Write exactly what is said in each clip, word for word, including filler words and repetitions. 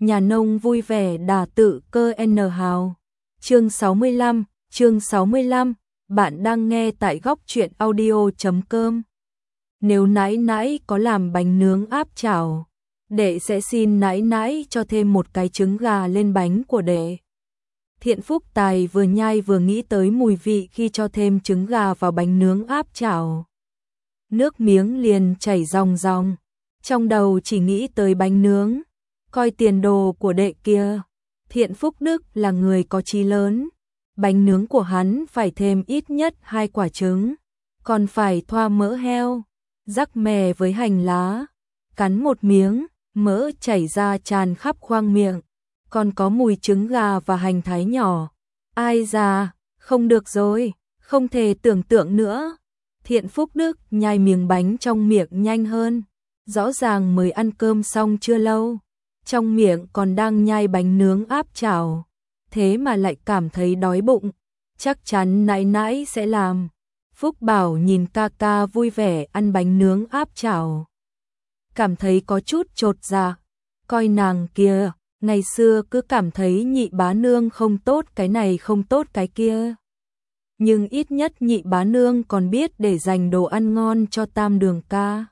nhà nông vui vẻ đà tự cơ N hào. Chương sáu mươi lăm, chương sáu mươi lăm, bạn đang nghe tại góc truyện audio chấm com. Nếu nãi nãi có làm bánh nướng áp chảo, đệ sẽ xin nãi nãi cho thêm một cái trứng gà lên bánh của đệ. Thiện Phúc Tài vừa nhai vừa nghĩ tới mùi vị khi cho thêm trứng gà vào bánh nướng áp chảo. Nước miếng liền chảy ròng ròng, trong đầu chỉ nghĩ tới bánh nướng, coi tiền đồ của đệ kia. Thiện Phúc Đức là người có chí lớn, bánh nướng của hắn phải thêm ít nhất hai quả trứng, còn phải thoa mỡ heo, rắc mè với hành lá, cắn một miếng, mỡ chảy ra tràn khắp khoang miệng, còn có mùi trứng gà và hành thái nhỏ. Ai già, không được rồi, không thể tưởng tượng nữa. Thiện Phúc Đức nhai miếng bánh trong miệng nhanh hơn, rõ ràng mới ăn cơm xong chưa lâu, trong miệng còn đang nhai bánh nướng áp chảo, thế mà lại cảm thấy đói bụng, chắc chắn nãi nãi sẽ làm. Phúc Bảo nhìn ca ca vui vẻ ăn bánh nướng áp chảo, cảm thấy có chút chột dạ, coi nàng kia, ngày xưa cứ cảm thấy nhị bá nương không tốt cái này không tốt cái kia. Nhưng ít nhất nhị bá nương còn biết để dành đồ ăn ngon cho Tam Đường ca.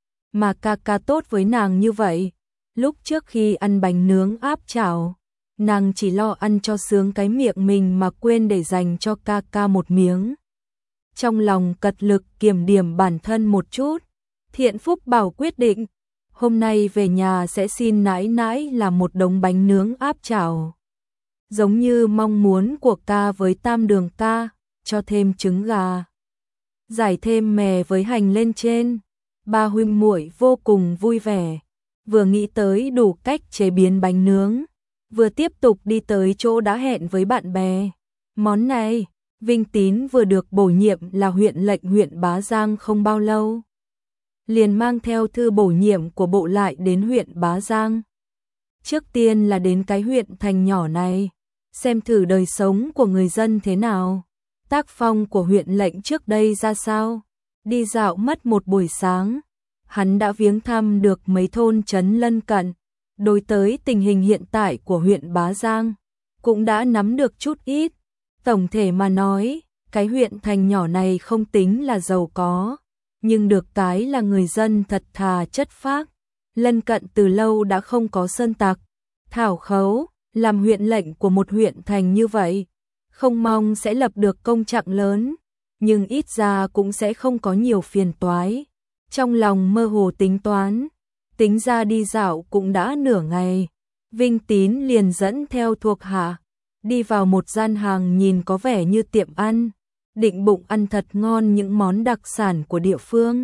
Mà ca ca tốt với nàng như vậy, lúc trước khi ăn bánh nướng áp chảo, nàng chỉ lo ăn cho sướng cái miệng mình mà quên để dành cho ca ca một miếng. Trong lòng cật lực kiểm điểm bản thân một chút, Thiện Phúc Bảo quyết định, hôm nay về nhà sẽ xin nãi nãi làm một đống bánh nướng áp chảo. Giống như mong muốn của ca với Tam Đường ca, cho thêm trứng gà, giải thêm mè với hành lên trên. Ba huynh muội vô cùng vui vẻ, vừa nghĩ tới đủ cách chế biến bánh nướng, vừa tiếp tục đi tới chỗ đã hẹn với bạn bè. Món này, Vinh Tín vừa được bổ nhiệm là huyện lệnh huyện Bá Giang không bao lâu, liền mang theo thư bổ nhiệm của bộ lại đến huyện Bá Giang. Trước tiên là đến cái huyện thành nhỏ này, xem thử đời sống của người dân thế nào, tác phong của huyện lệnh trước đây ra sao. Đi dạo mất một buổi sáng, hắn đã viếng thăm được mấy thôn trấn lân cận, đối tới tình hình hiện tại của huyện Bá Giang, cũng đã nắm được chút ít. Tổng thể mà nói, cái huyện thành nhỏ này không tính là giàu có, nhưng được cái là người dân thật thà chất phác, lân cận từ lâu đã không có sơn tặc. Thảo Khấu, làm huyện lệnh của một huyện thành như vậy, không mong sẽ lập được công trạng lớn, nhưng ít ra cũng sẽ không có nhiều phiền toái. Trong lòng mơ hồ tính toán, tính ra đi dạo cũng đã nửa ngày, Vinh Tín liền dẫn theo thuộc hạ, đi vào một gian hàng nhìn có vẻ như tiệm ăn, định bụng ăn thật ngon những món đặc sản của địa phương.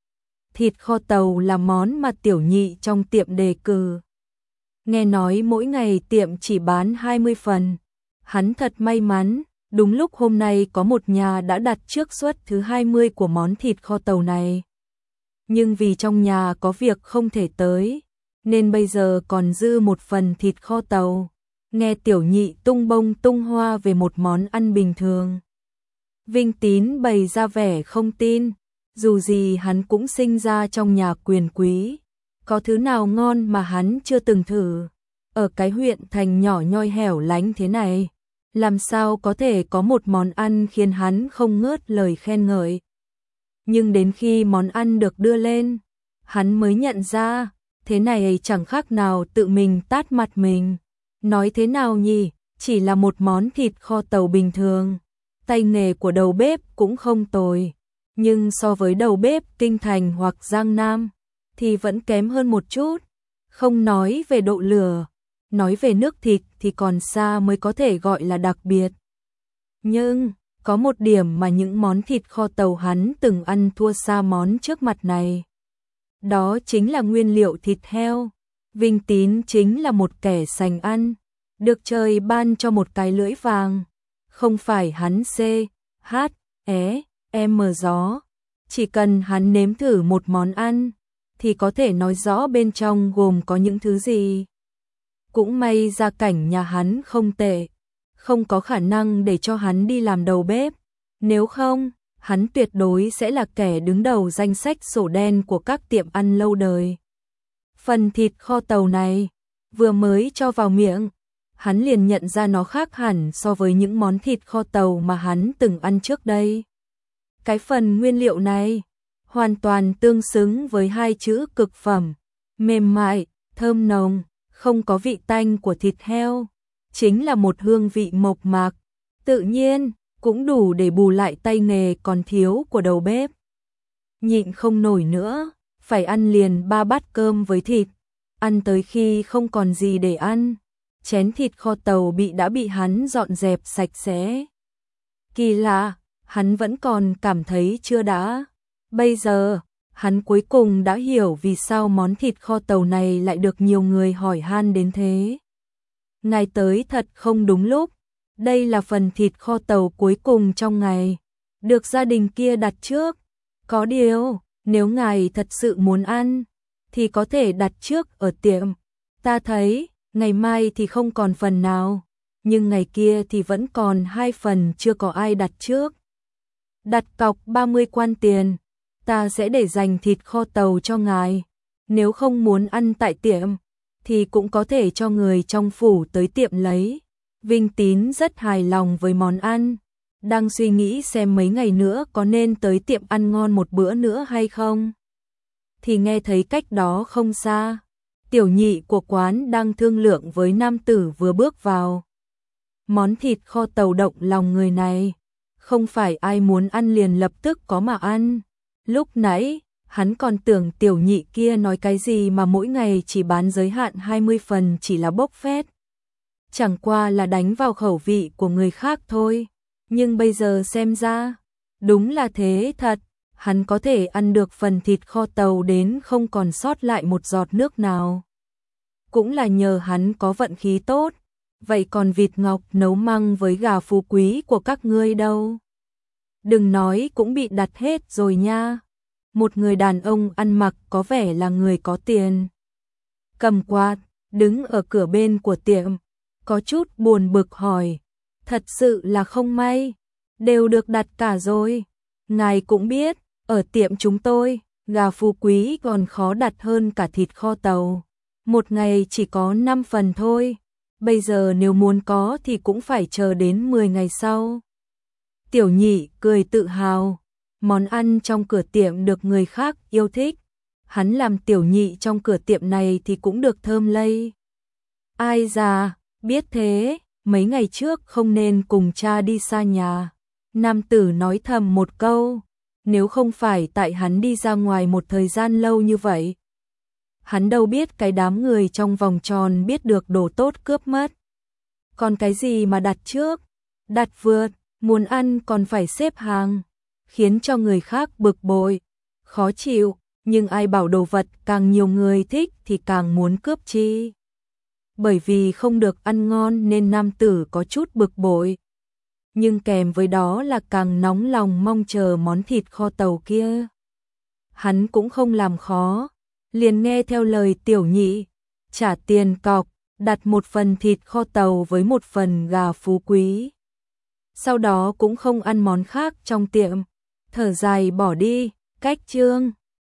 Thịt kho tàu là món mà tiểu nhị trong tiệm đề cử. Nghe nói mỗi ngày tiệm chỉ bán hai mươi phần, hắn thật may mắn. Đúng lúc hôm nay có một nhà đã đặt trước suất thứ hai mươi của món thịt kho tàu này. Nhưng vì trong nhà có việc không thể tới, nên bây giờ còn dư một phần thịt kho tàu. Nghe tiểu nhị tung bông tung hoa về một món ăn bình thường, Vinh Tín bày ra vẻ không tin, dù gì hắn cũng sinh ra trong nhà quyền quý, có thứ nào ngon mà hắn chưa từng thử. Ở cái huyện thành nhỏ nhoi hẻo lánh thế này, làm sao có thể có một món ăn khiến hắn không ngớt lời khen ngợi. Nhưng đến khi món ăn được đưa lên, hắn mới nhận ra, thế này chẳng khác nào tự mình tát mặt mình. Nói thế nào nhỉ, chỉ là một món thịt kho tàu bình thường, tay nghề của đầu bếp cũng không tồi, nhưng so với đầu bếp Kinh Thành hoặc Giang Nam, thì vẫn kém hơn một chút. Không nói về độ lửa, nói về nước thịt thì còn xa mới có thể gọi là đặc biệt. Nhưng, có một điểm mà những món thịt kho tàu hắn từng ăn thua xa món trước mặt này. Đó chính là nguyên liệu thịt heo. Vinh Tín chính là một kẻ sành ăn, được trời ban cho một cái lưỡi vàng. Không phải hắn C, H, E, M gió. Chỉ cần hắn nếm thử một món ăn, thì có thể nói rõ bên trong gồm có những thứ gì. Cũng may gia cảnh nhà hắn không tệ, không có khả năng để cho hắn đi làm đầu bếp. Nếu không, hắn tuyệt đối sẽ là kẻ đứng đầu danh sách sổ đen của các tiệm ăn lâu đời. Phần thịt kho tàu này, Vừa mới cho vào miệng, hắn liền nhận ra nó khác hẳn so với những món thịt kho tàu mà hắn từng ăn trước đây. Cái phần nguyên liệu này hoàn toàn tương xứng với hai chữ cực phẩm, mềm mại, thơm nồng, không có vị tanh của thịt heo, chính là một hương vị mộc mạc, tự nhiên, cũng đủ để bù lại tay nghề còn thiếu của đầu bếp. Nhịn không nổi nữa, phải ăn liền ba bát cơm với thịt, ăn tới khi không còn gì để ăn. Chén thịt kho tàu bị đã bị hắn dọn dẹp sạch sẽ. Kỳ lạ, hắn vẫn còn cảm thấy chưa đã. Bây giờ, hắn cuối cùng đã hiểu vì sao món thịt kho tàu này lại được nhiều người hỏi han đến thế. Ngài tới thật không đúng lúc. Đây là phần thịt kho tàu cuối cùng trong ngày, được gia đình kia đặt trước. Có điều, nếu ngài thật sự muốn ăn, thì có thể đặt trước ở tiệm. Ta thấy, ngày mai thì không còn phần nào, nhưng ngày kia thì vẫn còn hai phần chưa có ai đặt trước. Đặt cọc ba mươi quan tiền, ta sẽ để dành thịt kho tàu cho ngài. Nếu không muốn ăn tại tiệm, thì cũng có thể cho người trong phủ tới tiệm lấy. Vinh Tín rất hài lòng với món ăn, đang suy nghĩ xem mấy ngày nữa có nên tới tiệm ăn ngon một bữa nữa hay không. Thì nghe thấy cách đó không xa, tiểu nhị của quán đang thương lượng với nam tử vừa bước vào. Món thịt kho tàu động lòng người này, không phải ai muốn ăn liền lập tức có mà ăn. Lúc nãy, hắn còn tưởng tiểu nhị kia nói cái gì mà mỗi ngày chỉ bán giới hạn hai mươi phần chỉ là bốc phét. Chẳng qua là đánh vào khẩu vị của người khác thôi. Nhưng bây giờ xem ra, đúng là thế thật. Hắn có thể ăn được phần thịt kho tàu đến không còn sót lại một giọt nước nào. Cũng là nhờ hắn có vận khí tốt. Vậy còn vịt ngọc nấu măng với gà phú quý của các ngươi đâu? Đừng nói cũng bị đặt hết rồi nha. Một người đàn ông ăn mặc có vẻ là người có tiền. Cầm quạt, đứng ở cửa bên của tiệm, có chút buồn bực hỏi. Thật sự là không may, đều được đặt cả rồi. Ngài cũng biết, ở tiệm chúng tôi, gà phú quý còn khó đặt hơn cả thịt kho tàu. Một ngày chỉ có năm phần thôi. Bây giờ nếu muốn có thì cũng phải chờ đến mười ngày sau. Tiểu nhị cười tự hào. Món ăn trong cửa tiệm được người khác yêu thích. Hắn làm tiểu nhị trong cửa tiệm này thì cũng được thơm lây. Ai già, biết thế, mấy ngày trước không nên cùng cha đi xa nhà. Nam tử nói thầm một câu, nếu không phải tại hắn đi ra ngoài một thời gian lâu như vậy. Hắn đâu biết cái đám người trong vòng tròn biết được đồ tốt cướp mất. Còn cái gì mà đặt trước, đặt vượt, muốn ăn còn phải xếp hàng, khiến cho người khác bực bội, khó chịu, nhưng ai bảo đồ vật càng nhiều người thích thì càng muốn cướp chi. Bởi vì không được ăn ngon nên nam tử có chút bực bội. Nhưng kèm với đó là càng nóng lòng mong chờ món thịt kho tàu kia. Hắn cũng không làm khó, liền nghe theo lời tiểu nhị, trả tiền cọc, đặt một phần thịt kho tàu với một phần gà phú quý. Sau đó cũng không ăn món khác trong tiệm, thở dài bỏ đi, cách chương.